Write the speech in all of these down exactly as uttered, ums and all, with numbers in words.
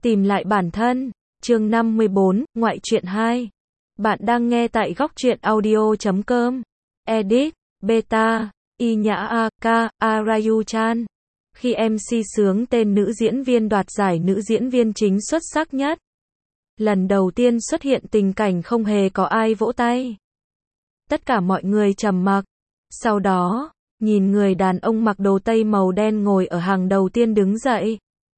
Tìm lại bản thân, chương năm mươi bốn, ngoại truyện hai. Bạn đang nghe tại góc truyện audio chấm com. Edit, Beta, Y Nhã A K, Arayu-chan. Khi em xê sướng tên nữ diễn viên đoạt giải nữ diễn viên chính xuất sắc nhất. Lần đầu tiên xuất hiện tình cảnh không hề có ai vỗ tay. Tất cả mọi người trầm mặc. Sau đó, nhìn người đàn ông mặc đồ tây màu đen ngồi ở hàng đầu tiên đứng dậy.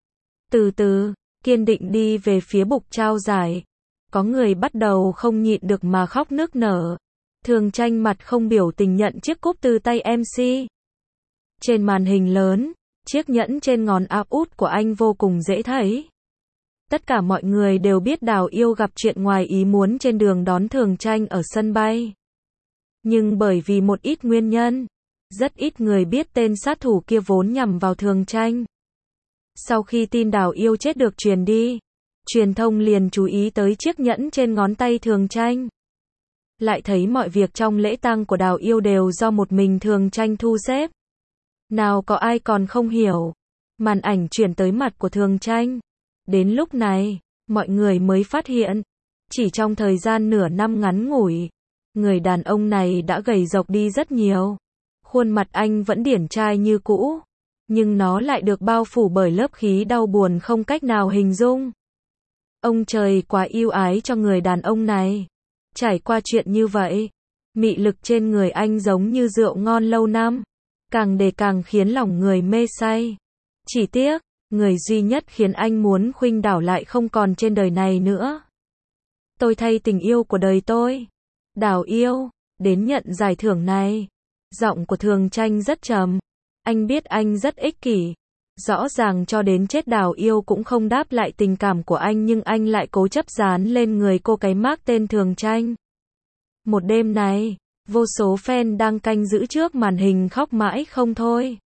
Từ từ, kiên định đi về phía bục trao giải. Có người bắt đầu không nhịn được mà khóc nức nở. Thường Tranh mặt không biểu tình nhận chiếc cúp từ tay em xê. Trên màn hình lớn, chiếc nhẫn trên ngón áp út của anh vô cùng dễ thấy. Tất cả mọi người đều biết Đào Yêu gặp chuyện ngoài ý muốn trên đường đón Thường Tranh ở sân bay. Nhưng bởi vì một ít nguyên nhân, rất ít người biết tên sát thủ kia vốn nhằm vào Thường Tranh. Sau khi tin Đào Yêu chết được truyền đi, truyền thông liền chú ý tới chiếc nhẫn trên ngón tay Thường Tranh. Lại thấy mọi việc trong lễ tang của Đào Yêu đều do một mình Thường Tranh thu xếp. Nào có ai còn không hiểu. Màn ảnh chuyển tới mặt của Thường Tranh. Đến lúc này, mọi người mới phát hiện, chỉ trong thời gian nửa năm ngắn ngủi, người đàn ông này đã gầy rộc đi rất nhiều. Khuôn mặt anh vẫn điển trai như cũ, nhưng nó lại được bao phủ bởi lớp khí đau buồn không cách nào hình dung. Ông trời quá yêu ái cho người đàn ông này. Trải qua chuyện như vậy, mị lực trên người anh giống như rượu ngon lâu năm, càng để càng khiến lòng người mê say. Chỉ tiếc, người duy nhất khiến anh muốn khuynh đảo lại không còn trên đời này nữa. Tôi thay tình yêu của đời tôi. Đào Yêu, đến nhận giải thưởng này. Giọng của Thường Tranh rất trầm. Anh biết anh rất ích kỷ. Rõ ràng cho đến chết Đào Yêu cũng không đáp lại tình cảm của anh nhưng anh lại cố chấp dán lên người cô cái mác tên Thường Tranh. Một đêm này, vô số fan đang canh giữ trước màn hình khóc mãi không thôi.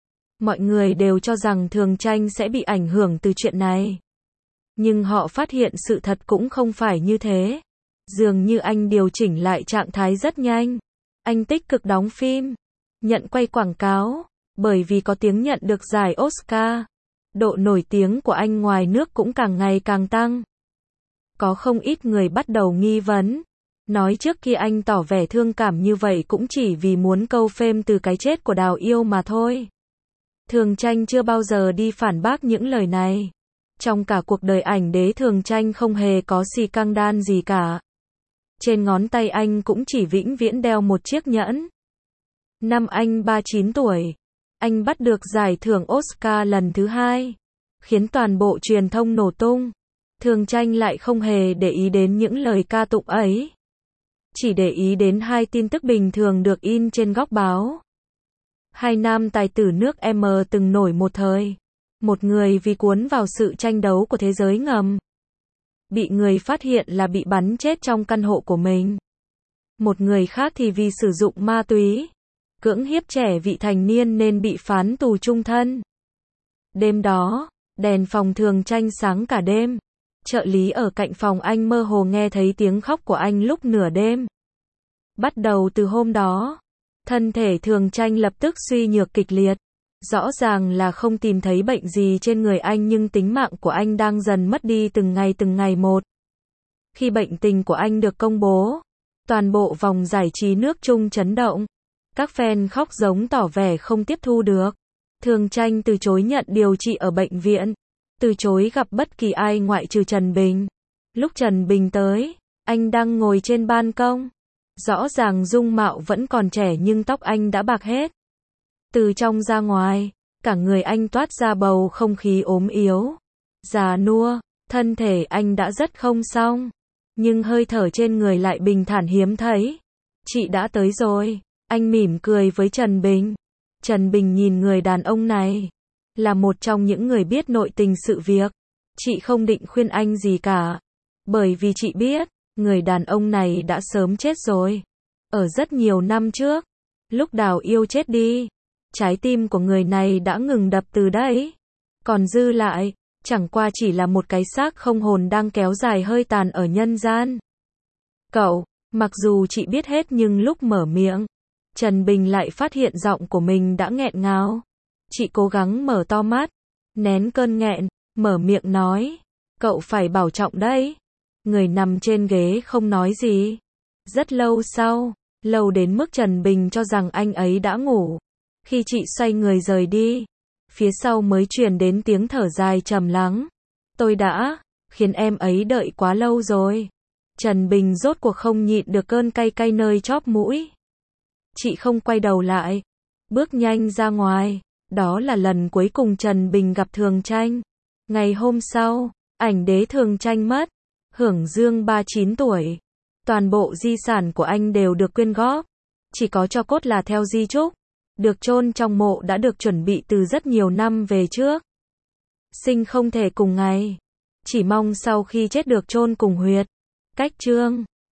Mọi người đều cho rằng Thường Tranh sẽ bị ảnh hưởng từ chuyện này. Nhưng họ phát hiện sự thật cũng không phải như thế. Dường như anh điều chỉnh lại trạng thái rất nhanh. Anh tích cực đóng phim, nhận quay quảng cáo, bởi vì có tiếng nhận được giải Oscar. Độ nổi tiếng của anh ngoài nước cũng càng ngày càng tăng. Có không ít người bắt đầu nghi vấn. Nói trước khi anh tỏ vẻ thương cảm như vậy cũng chỉ vì muốn câu fame từ cái chết của Đào Yêu mà thôi. Thường Tranh chưa bao giờ đi phản bác những lời này. Trong cả cuộc đời ảnh đế Thường Tranh không hề có xì căng đan gì cả. Trên ngón tay anh cũng chỉ vĩnh viễn đeo một chiếc nhẫn. Năm anh ba mươi chín tuổi, anh bắt được giải thưởng Oscar lần thứ hai, khiến toàn bộ truyền thông nổ tung. Thường Tranh lại không hề để ý đến những lời ca tụng ấy. Chỉ để ý đến hai tin tức bình thường được in trên góc báo. Hai nam tài tử nước M từng nổi một thời. Một người vì cuốn vào sự tranh đấu của thế giới ngầm, bị người phát hiện là bị bắn chết trong căn hộ của mình. Một người khác thì vì sử dụng ma túy, cưỡng hiếp trẻ vị thành niên nên bị phán tù chung thân. Đêm đó, đèn phòng Thường Tranh sáng cả đêm. Trợ lý ở cạnh phòng anh mơ hồ nghe thấy tiếng khóc của anh lúc nửa đêm. Bắt đầu từ hôm đó, thân thể Thường Tranh lập tức suy nhược kịch liệt. Rõ ràng là không tìm thấy bệnh gì trên người anh nhưng tính mạng của anh đang dần mất đi từng ngày từng ngày một. Khi bệnh tình của anh được công bố, toàn bộ vòng giải trí nước Trung chấn động. Các fan khóc giống tỏ vẻ không tiếp thu được. Thường Tranh từ chối nhận điều trị ở bệnh viện, từ chối gặp bất kỳ ai ngoại trừ Trần Bình. Lúc Trần Bình tới, anh đang ngồi trên ban công. Rõ ràng dung mạo vẫn còn trẻ nhưng tóc anh đã bạc hết. Từ trong ra ngoài, cả người anh toát ra bầu không khí ốm yếu, già nua, thân thể anh đã rất không xong. Nhưng hơi thở trên người lại bình thản hiếm thấy. Chị đã tới rồi, anh mỉm cười với Trần Bình. Trần Bình nhìn người đàn ông này, là một trong những người biết nội tình sự việc. Chị không định khuyên anh gì cả, bởi vì chị biết, người đàn ông này đã sớm chết rồi. Ở rất nhiều năm trước, lúc Đào Yêu chết đi, trái tim của người này đã ngừng đập từ đấy. Còn dư lại, chẳng qua chỉ là một cái xác không hồn đang kéo dài hơi tàn ở nhân gian. Cậu, mặc dù chị biết hết nhưng lúc mở miệng, Trần Bình lại phát hiện giọng của mình đã nghẹn ngào. Chị cố gắng mở to mắt, nén cơn nghẹn, mở miệng nói. Cậu phải bảo trọng đấy. Người nằm trên ghế không nói gì. Rất lâu sau, lâu đến mức Trần Bình cho rằng anh ấy đã ngủ. Khi chị xoay người rời đi, phía sau mới truyền đến tiếng thở dài trầm lắng. Tôi đã khiến em ấy đợi quá lâu rồi. Trần Bình rốt cuộc không nhịn được cơn cay cay nơi chóp mũi. Chị không quay đầu lại, bước nhanh ra ngoài. Đó là lần cuối cùng Trần Bình gặp Thường Tranh. Ngày hôm sau, ảnh đế Thường Tranh mất, hưởng dương ba mươi chín tuổi. Toàn bộ di sản của anh đều được quyên góp, chỉ có tro cốt là theo di chúc, được chôn trong mộ đã được chuẩn bị từ rất nhiều năm về trước. Sinh không thể cùng ngày, chỉ mong sau khi chết được chôn cùng huyệt. Cách chương